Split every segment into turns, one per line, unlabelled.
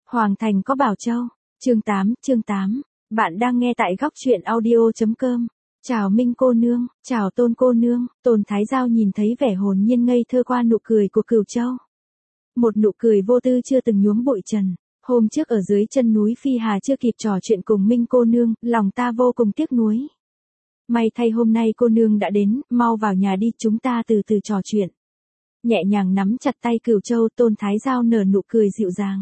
Hoàng thành có Bảo Châu. Chương 8. Bạn đang nghe tại góc truyện audio.com. Chào Minh cô nương, chào Tôn cô nương. Tôn Thái Giao nhìn thấy vẻ hồn nhiên ngây thơ qua nụ cười của Cửu Châu. Một nụ cười vô tư chưa từng nhuốm bụi trần. Hôm trước ở dưới chân núi Phi Hà chưa kịp trò chuyện cùng Minh cô nương, lòng ta vô cùng tiếc nuối. May thay hôm nay cô nương đã đến, mau vào nhà đi, chúng ta từ từ trò chuyện. Nhẹ nhàng nắm chặt tay Cửu Châu, Tôn Thái Giao nở nụ cười dịu dàng.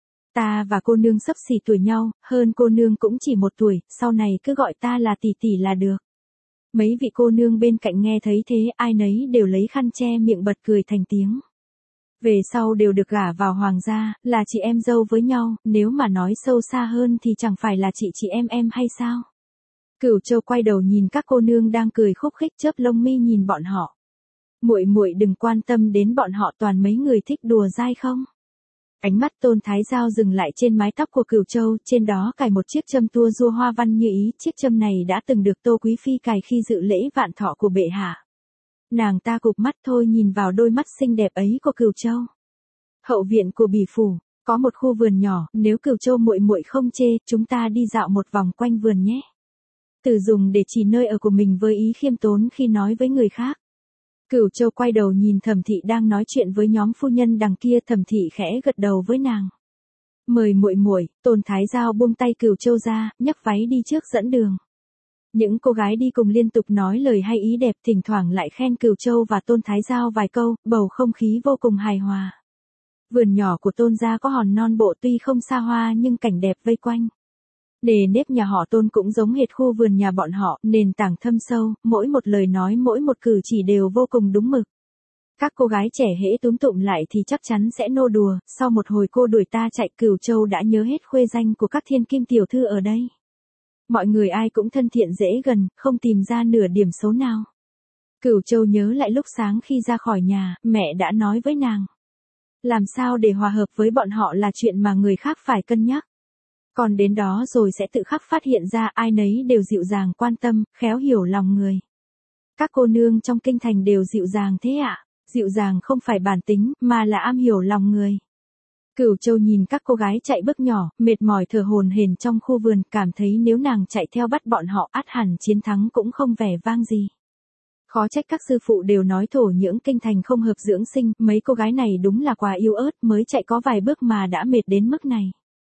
Ta và cô nương xấp xỉ tuổi nhau, hơn cô nương cũng chỉ 1 tuổi, sau này cứ gọi ta là tỷ tỷ là được. Mấy vị cô nương bên cạnh nghe thấy thế, ai nấy đều lấy khăn che miệng bật cười thành tiếng. Về sau đều được gả vào hoàng gia, là chị em dâu với nhau, nếu mà nói sâu xa hơn thì chẳng phải là chị em hay sao? Cửu Châu quay đầu nhìn các cô nương đang cười khúc khích, chớp lông mi nhìn bọn họ. Muội muội đừng quan tâm đến bọn họ, toàn mấy người thích đùa dai không? Ánh mắt Tôn Thái Giao dừng lại trên mái tóc của Cửu Châu, trên đó cài một chiếc châm tua rua hoa văn như ý, chiếc châm này đã từng được Tô Quý Phi cài khi dự lễ vạn thọ của bệ hạ. Nàng ta cụp mắt thôi nhìn vào đôi mắt xinh đẹp ấy của Cửu Châu. Hậu viện của Bỉ phủ, có một khu vườn nhỏ, nếu Cửu Châu muội muội không chê, chúng ta đi dạo một vòng quanh vườn nhé. Từ dùng để chỉ nơi ở của mình với ý khiêm tốn khi nói với người khác. Cửu Châu quay đầu nhìn Thẩm Thị đang nói chuyện với nhóm phu nhân đằng kia, Thẩm Thị khẽ gật đầu với nàng. Mời muội muội. Tôn Thái Giao buông tay Cửu Châu ra, nhấc váy đi trước dẫn đường. Những cô gái đi cùng liên tục nói lời hay ý đẹp, thỉnh thoảng lại khen Cửu Châu và Tôn Thái Giao vài câu, bầu không khí vô cùng hài hòa. Vườn nhỏ của Tôn gia có hòn non bộ, tuy không xa hoa nhưng cảnh đẹp vây quanh. Nề nếp nhà họ Tôn cũng giống hệt khu vườn nhà bọn họ, nền tảng thâm sâu, mỗi một lời nói mỗi một cử chỉ đều vô cùng đúng mực. Các cô gái trẻ hễ túm tụm lại thì chắc chắn sẽ nô đùa, sau một hồi cô đuổi ta chạy, Cửu Châu đã nhớ hết khuê danh của các thiên kim tiểu thư ở đây. Mọi người ai cũng thân thiện dễ gần, không tìm ra nửa điểm xấu nào. Cửu Châu nhớ lại lúc sáng khi ra khỏi nhà, mẹ đã nói với nàng. Làm sao để hòa hợp với bọn họ là chuyện mà người khác phải cân nhắc. Còn đến đó rồi sẽ tự khắc phát hiện ra ai nấy đều dịu dàng quan tâm, khéo hiểu lòng người. Các cô nương trong kinh thành đều dịu dàng thế ạ? Dịu dàng không phải bản tính, mà là am hiểu lòng người. Cửu Châu nhìn các cô gái chạy bước nhỏ, mệt mỏi thở hổn hển trong khu vườn, cảm thấy nếu nàng chạy theo bắt bọn họ ắt hẳn chiến thắng cũng không vẻ vang gì. Khó trách các sư phụ đều nói thổ nhưỡng kinh thành không hợp dưỡng sinh, mấy cô gái này đúng là quá yếu ớt, mới chạy có vài bước mà đã mệt đến mức này.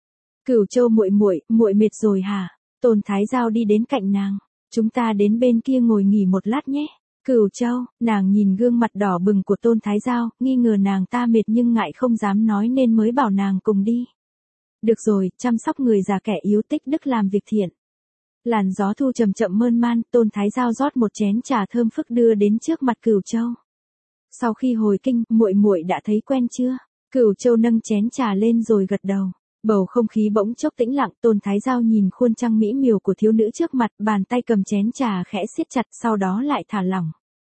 Cửu Châu muội mệt rồi hả? Tôn Thái Giao đi đến cạnh nàng. Chúng ta đến bên kia ngồi nghỉ một lát nhé. Cửu Châu, nàng nhìn gương mặt đỏ bừng của Tôn Thái Giao, nghi ngờ nàng ta mệt nhưng ngại không dám nói nên mới bảo nàng cùng đi. Được rồi, chăm sóc người già kẻ yếu, tích đức làm việc thiện. Làn gió thu chậm chậm mơn man, Tôn Thái Giao rót một chén trà thơm phức đưa đến trước mặt Cửu Châu. Sau khi hồi kinh, muội đã thấy quen chưa? Cửu Châu nâng chén trà lên rồi gật đầu. Bầu không khí bỗng chốc tĩnh lặng, Tôn Thái Giao nhìn khuôn trăng mỹ miều của thiếu nữ trước mặt, bàn tay cầm chén trà khẽ siết chặt, sau đó lại thả lỏng.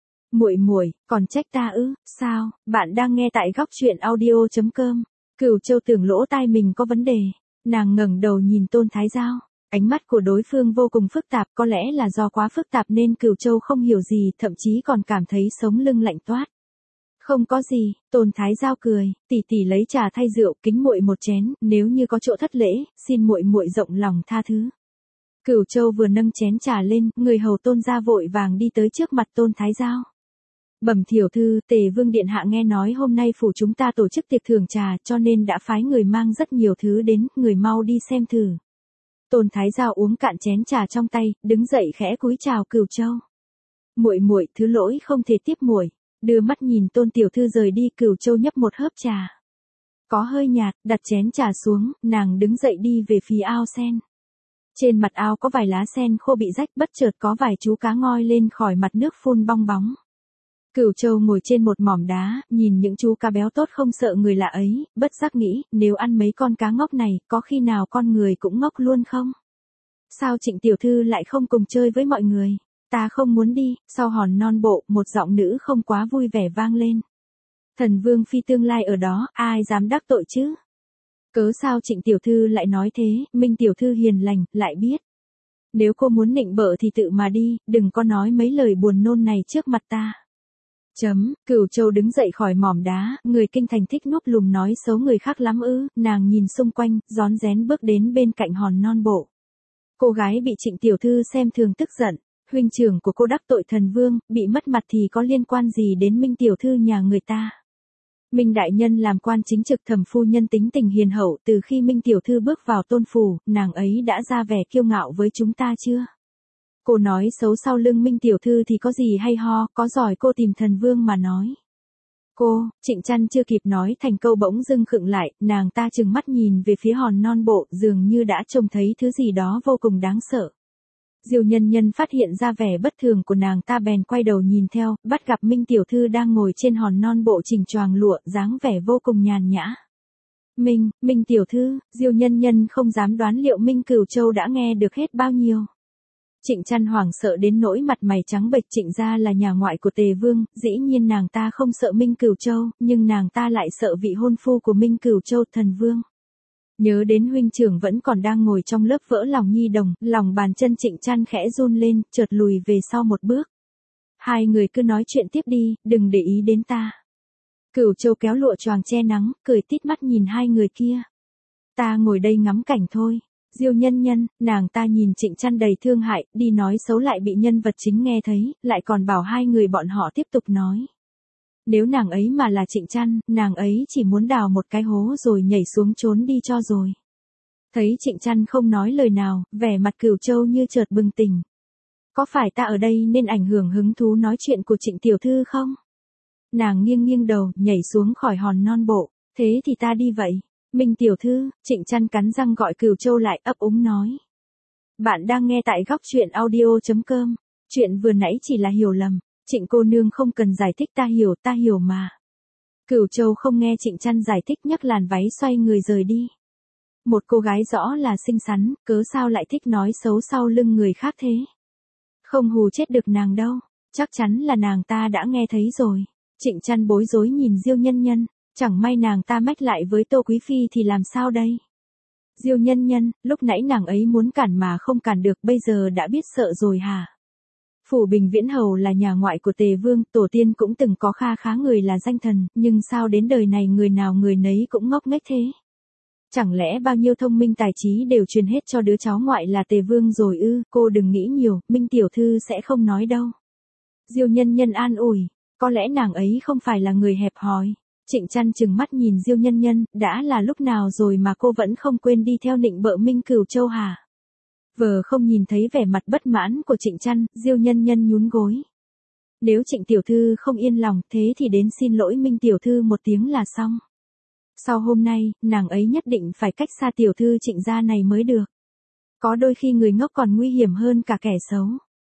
Muội, còn trách ta ư? Sao? Bạn đang nghe tại góc truyện audio.com. Cửu Châu tưởng lỗ tai mình có vấn đề. Nàng ngẩng đầu nhìn Tôn Thái Giao. Ánh mắt của đối phương vô cùng phức tạp, có lẽ là do quá phức tạp nên Cửu Châu không hiểu gì, thậm chí còn cảm thấy sống lưng lạnh toát. Không có gì, Tôn Thái Giao cười, tỷ tỷ lấy trà thay rượu, kính muội một chén, nếu như có chỗ thất lễ, xin muội rộng lòng tha thứ. Cửu Châu vừa nâng chén trà lên, người hầu Tôn gia vội vàng đi tới trước mặt Tôn Thái Giao. Bẩm tiểu thư, Tề Vương điện hạ nghe nói hôm nay phủ chúng ta tổ chức tiệc thưởng trà, cho nên đã phái người mang rất nhiều thứ đến, người mau đi xem thử. Tôn Thái Giao uống cạn chén trà trong tay, đứng dậy khẽ cúi chào Cửu Châu. Muội, thứ lỗi không thể tiếp muội. Đưa mắt nhìn Tôn tiểu thư rời đi, Cửu Châu nhấp một hớp trà. Có hơi nhạt, đặt chén trà xuống, nàng đứng dậy đi về phía ao sen. Trên mặt ao có vài lá sen khô bị rách, bất chợt có vài chú cá ngoi lên khỏi mặt nước phun bong bóng. Cửu Châu ngồi trên một mỏm đá, nhìn những chú cá béo tốt không sợ người lạ ấy, bất giác nghĩ, nếu ăn mấy con cá ngốc này, có khi nào con người cũng ngốc luôn không? Sao Trịnh tiểu thư lại không cùng chơi với mọi người? Ta không muốn đi. Sau hòn non bộ, một giọng nữ không quá vui vẻ vang lên. Thần Vương phi tương lai ở đó, ai dám đắc tội chứ? Cớ sao Trịnh tiểu thư lại nói thế? Minh tiểu thư hiền lành, lại biết. Nếu cô muốn nịnh bợ thì tự mà đi, đừng có nói mấy lời buồn nôn này trước mặt ta. Cửu Châu đứng dậy khỏi mỏm đá, người kinh thành thích núp lùm nói xấu người khác lắm ư, nàng nhìn xung quanh, rón rén bước đến bên cạnh hòn non bộ. Cô gái bị Trịnh tiểu thư xem thường tức giận, huynh trưởng của cô đắc tội thần vương, bị mất mặt thì có liên quan gì đến Minh tiểu thư nhà người ta. Minh đại nhân làm quan chính trực, thẩm phu nhân tính tình hiền hậu, từ khi Minh tiểu thư bước vào tôn phủ, nàng ấy đã ra vẻ kiêu ngạo với chúng ta chưa? Cô nói xấu sau lưng Minh tiểu thư thì có gì hay ho, có giỏi cô tìm thần vương mà nói. Trịnh Chăn chưa kịp nói thành câu bỗng dưng khựng lại, nàng ta trừng mắt nhìn về phía hòn non bộ, dường như đã trông thấy thứ gì đó vô cùng đáng sợ. Diêu Nhân Nhân phát hiện ra vẻ bất thường của nàng ta bèn quay đầu nhìn theo, bắt gặp Minh tiểu thư đang ngồi trên hòn non bộ chỉnh choàng lụa, dáng vẻ vô cùng nhàn nhã. Minh tiểu thư, Diêu Nhân Nhân không dám đoán liệu Minh Cửu Châu đã nghe được hết bao nhiêu. Trịnh Chăn hoảng sợ đến nỗi mặt mày trắng bệch. Trịnh gia là nhà ngoại của Tề Vương, dĩ nhiên nàng ta không sợ Minh Cửu Châu, nhưng nàng ta lại sợ vị hôn phu của Minh Cửu Châu, thần vương. Nhớ đến huynh trưởng vẫn còn đang ngồi trong lớp vỡ lòng nhi đồng, lòng bàn chân Trịnh Chăn khẽ run lên, chợt lùi về sau một bước. Hai người cứ nói chuyện tiếp đi, đừng để ý đến ta. Cửu Châu kéo lụa choàng che nắng, cười tít mắt nhìn hai người kia. Ta ngồi đây ngắm cảnh thôi. Diêu Nhân Nhân, nàng ta nhìn Trịnh Chăn đầy thương hại, đi nói xấu lại bị nhân vật chính nghe thấy, lại còn bảo hai người bọn họ tiếp tục nói. Nếu nàng ấy mà là Trịnh Chăn, nàng ấy chỉ muốn đào một cái hố rồi nhảy xuống trốn đi cho rồi. Thấy Trịnh Chăn không nói lời nào, vẻ mặt Cửu Châu như chợt bừng tỉnh. Có phải ta ở đây nên ảnh hưởng hứng thú nói chuyện của Trịnh tiểu thư không? Nàng nghiêng nghiêng đầu, nhảy xuống khỏi hòn non bộ, thế thì ta đi vậy. Minh tiểu thư, Trịnh Chăn cắn răng gọi Cửu Châu lại, ấp úng nói. Bạn đang nghe tại góc truyện audio.com. Chuyện vừa nãy chỉ là hiểu lầm. Trịnh cô nương không cần giải thích, ta hiểu mà. Cửu Châu không nghe Trịnh Chăn giải thích, nhấc làn váy xoay người rời đi. Một cô gái rõ là xinh xắn, cớ sao lại thích nói xấu sau lưng người khác thế? Không hù chết được nàng đâu, chắc chắn là nàng ta đã nghe thấy rồi. Trịnh Chăn bối rối nhìn Diêu Nhân Nhân, chẳng may nàng ta mách lại với Tô Quý Phi thì làm sao đây? Diêu Nhân Nhân, lúc nãy nàng ấy muốn cản mà không cản được, bây giờ đã biết sợ rồi hả? Phủ Bình Viễn Hầu là nhà ngoại của Tề Vương, tổ tiên cũng từng có kha khá người là danh thần, nhưng sao đến đời này người nào người nấy cũng ngốc nghếch thế? Chẳng lẽ bao nhiêu thông minh tài trí đều truyền hết cho đứa cháu ngoại là Tề Vương rồi ư? Cô đừng nghĩ nhiều, Minh tiểu thư sẽ không nói đâu. Diêu Nhân Nhân an ủi, có lẽ nàng ấy không phải là người hẹp hòi. Trịnh Chăn trừng mắt nhìn Diêu Nhân Nhân, đã là lúc nào rồi mà cô vẫn không quên đi theo nịnh bợ Minh Cửu Châu hả? Vờ không nhìn thấy vẻ mặt bất mãn của Trịnh Chăn, Diêu Nhân Nhân nhún gối. Nếu Trịnh tiểu thư không yên lòng, thế thì đến xin lỗi Minh tiểu thư một tiếng là xong. Sau hôm nay, nàng ấy nhất định phải cách xa tiểu thư Trịnh gia này mới được. Có đôi khi người ngốc còn nguy hiểm hơn cả kẻ xấu.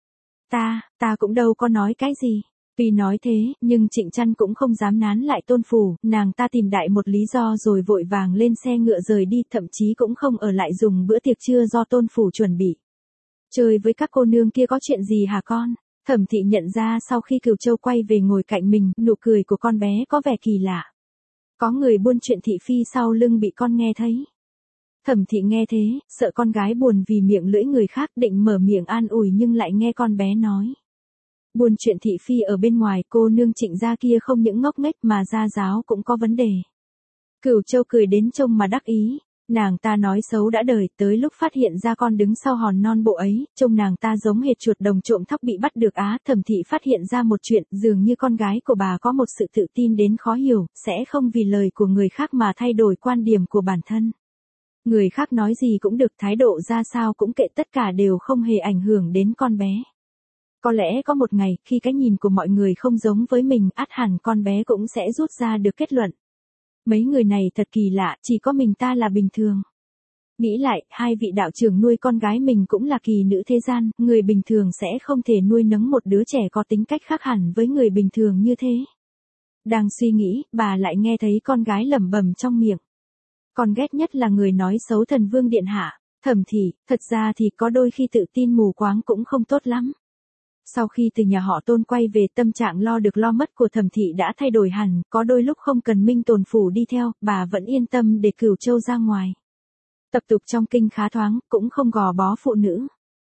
Ta cũng đâu có nói cái gì. Tuy nói thế, nhưng Trịnh Chăn cũng không dám nán lại tôn phủ, nàng ta tìm đại một lý do rồi vội vàng lên xe ngựa rời đi, thậm chí cũng không ở lại dùng bữa tiệc trưa do tôn phủ chuẩn bị. Chơi với các cô nương kia có chuyện gì hả con? Thẩm Thị nhận ra sau khi Cửu Châu quay về ngồi cạnh mình, nụ cười của con bé có vẻ kỳ lạ. Có người buôn chuyện thị phi sau lưng bị con nghe thấy. Thẩm Thị nghe thế, sợ con gái buồn vì miệng lưỡi người khác, định mở miệng an ủi nhưng lại nghe con bé nói. Buôn chuyện thị phi ở bên ngoài, cô nương Trịnh gia kia không những ngốc nghếch mà gia giáo cũng có vấn đề. Cửu Châu cười đến trông mà đắc ý, nàng ta nói xấu đã đời, tới lúc phát hiện ra con đứng sau hòn non bộ ấy, trông nàng ta giống hệt chuột đồng trộm thóc bị bắt được á. Thẩm Thị phát hiện ra một chuyện, dường như con gái của bà có một sự tự tin đến khó hiểu, sẽ không vì lời của người khác mà thay đổi quan điểm của bản thân. Người khác nói gì cũng được, thái độ ra sao cũng kệ, tất cả đều không hề ảnh hưởng đến con bé. Có lẽ có một ngày, khi cái nhìn của mọi người không giống với mình, ắt hẳn con bé cũng sẽ rút ra được kết luận. Mấy người này thật kỳ lạ, chỉ có mình ta là bình thường. Nghĩ lại, hai vị đạo trưởng nuôi con gái mình cũng là kỳ nữ thế gian, người bình thường sẽ không thể nuôi nấng một đứa trẻ có tính cách khác hẳn với người bình thường như thế. Đang suy nghĩ, bà lại nghe thấy con gái lẩm bẩm trong miệng. Con ghét nhất là người nói xấu thần vương điện hạ. Thẩm Thị, thật ra thì có đôi khi tự tin mù quáng cũng không tốt lắm. Sau khi từ nhà họ Tôn quay về, tâm trạng lo được lo mất của Thẩm Thị đã thay đổi hẳn, có đôi lúc không cần Minh Tồn phủ đi theo, bà vẫn yên tâm để Cửu Châu ra ngoài. Tập tục trong kinh khá thoáng, cũng không gò bó phụ nữ.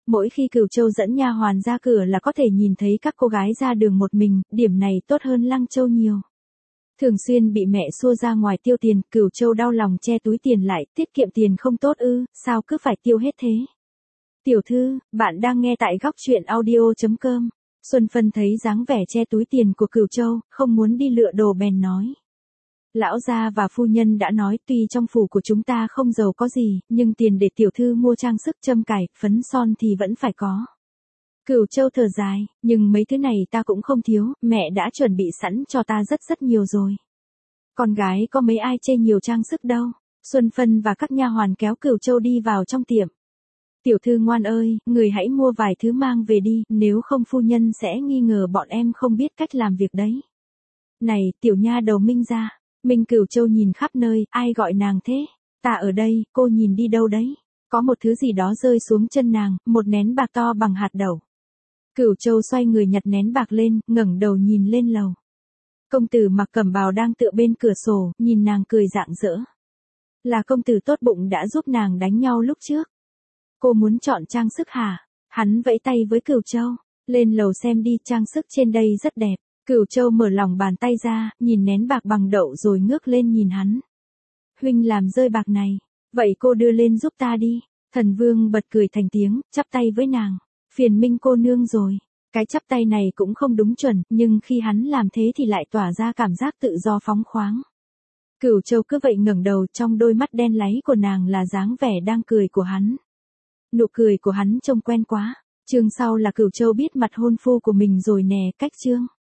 Mỗi khi Cửu Châu dẫn nha hoàn ra cửa là có thể nhìn thấy các cô gái ra đường một mình, điểm này tốt hơn Lăng Châu nhiều. Thường xuyên bị mẹ xua ra ngoài tiêu tiền, Cửu Châu đau lòng che túi tiền lại, tiết kiệm tiền không tốt ư, sao cứ phải tiêu hết thế. Tiểu thư, bạn đang nghe tại góc chuyện audio.com. Xuân Phân thấy dáng vẻ che túi tiền của Cửu Châu, không muốn đi lựa đồ bèn nói. Lão gia và phu nhân đã nói tuy trong phủ của chúng ta không giàu có gì, nhưng tiền để tiểu thư mua trang sức châm cài, phấn son thì vẫn phải có. Cửu Châu thở dài, nhưng mấy thứ này ta cũng không thiếu, mẹ đã chuẩn bị sẵn cho ta rất nhiều rồi. Con gái có mấy ai chê nhiều trang sức đâu. Xuân Phân và các nha hoàn kéo Cửu Châu đi vào trong tiệm. Tiểu thư ngoan ơi, người hãy mua vài thứ mang về đi, nếu không phu nhân sẽ nghi ngờ bọn em không biết cách làm việc đấy. Này, tiểu nha đầu Minh ra. Minh Cửu Châu nhìn khắp nơi, ai gọi nàng thế? Ta ở đây, cô nhìn đi đâu đấy? Có một thứ gì đó rơi xuống chân nàng, một nén bạc to bằng hạt đậu. Cửu Châu xoay người nhặt nén bạc lên, ngẩng đầu nhìn lên lầu. Công tử mặc cẩm bào đang tựa bên cửa sổ, nhìn nàng cười rạng rỡ. Là công tử tốt bụng đã giúp nàng đánh nhau lúc trước. Cô muốn chọn trang sức hả? Hắn vẫy tay với Cửu Châu. Lên lầu xem đi, trang sức trên đây rất đẹp. Cửu Châu mở lòng bàn tay ra, nhìn nén bạc bằng đậu rồi ngước lên nhìn hắn. Huynh làm rơi bạc này. Vậy cô đưa lên giúp ta đi. Thần Vương bật cười thành tiếng, chắp tay với nàng. Phiền Minh cô nương rồi. Cái chắp tay này cũng không đúng chuẩn, nhưng khi hắn làm thế thì lại tỏa ra cảm giác tự do phóng khoáng. Cửu Châu cứ vậy ngẩng đầu, trong đôi mắt đen láy của nàng là dáng vẻ đang cười của hắn. Nụ cười của hắn trông quen quá. Chương sau là Cửu Châu biết mặt hôn phu của mình rồi nè, cách chương.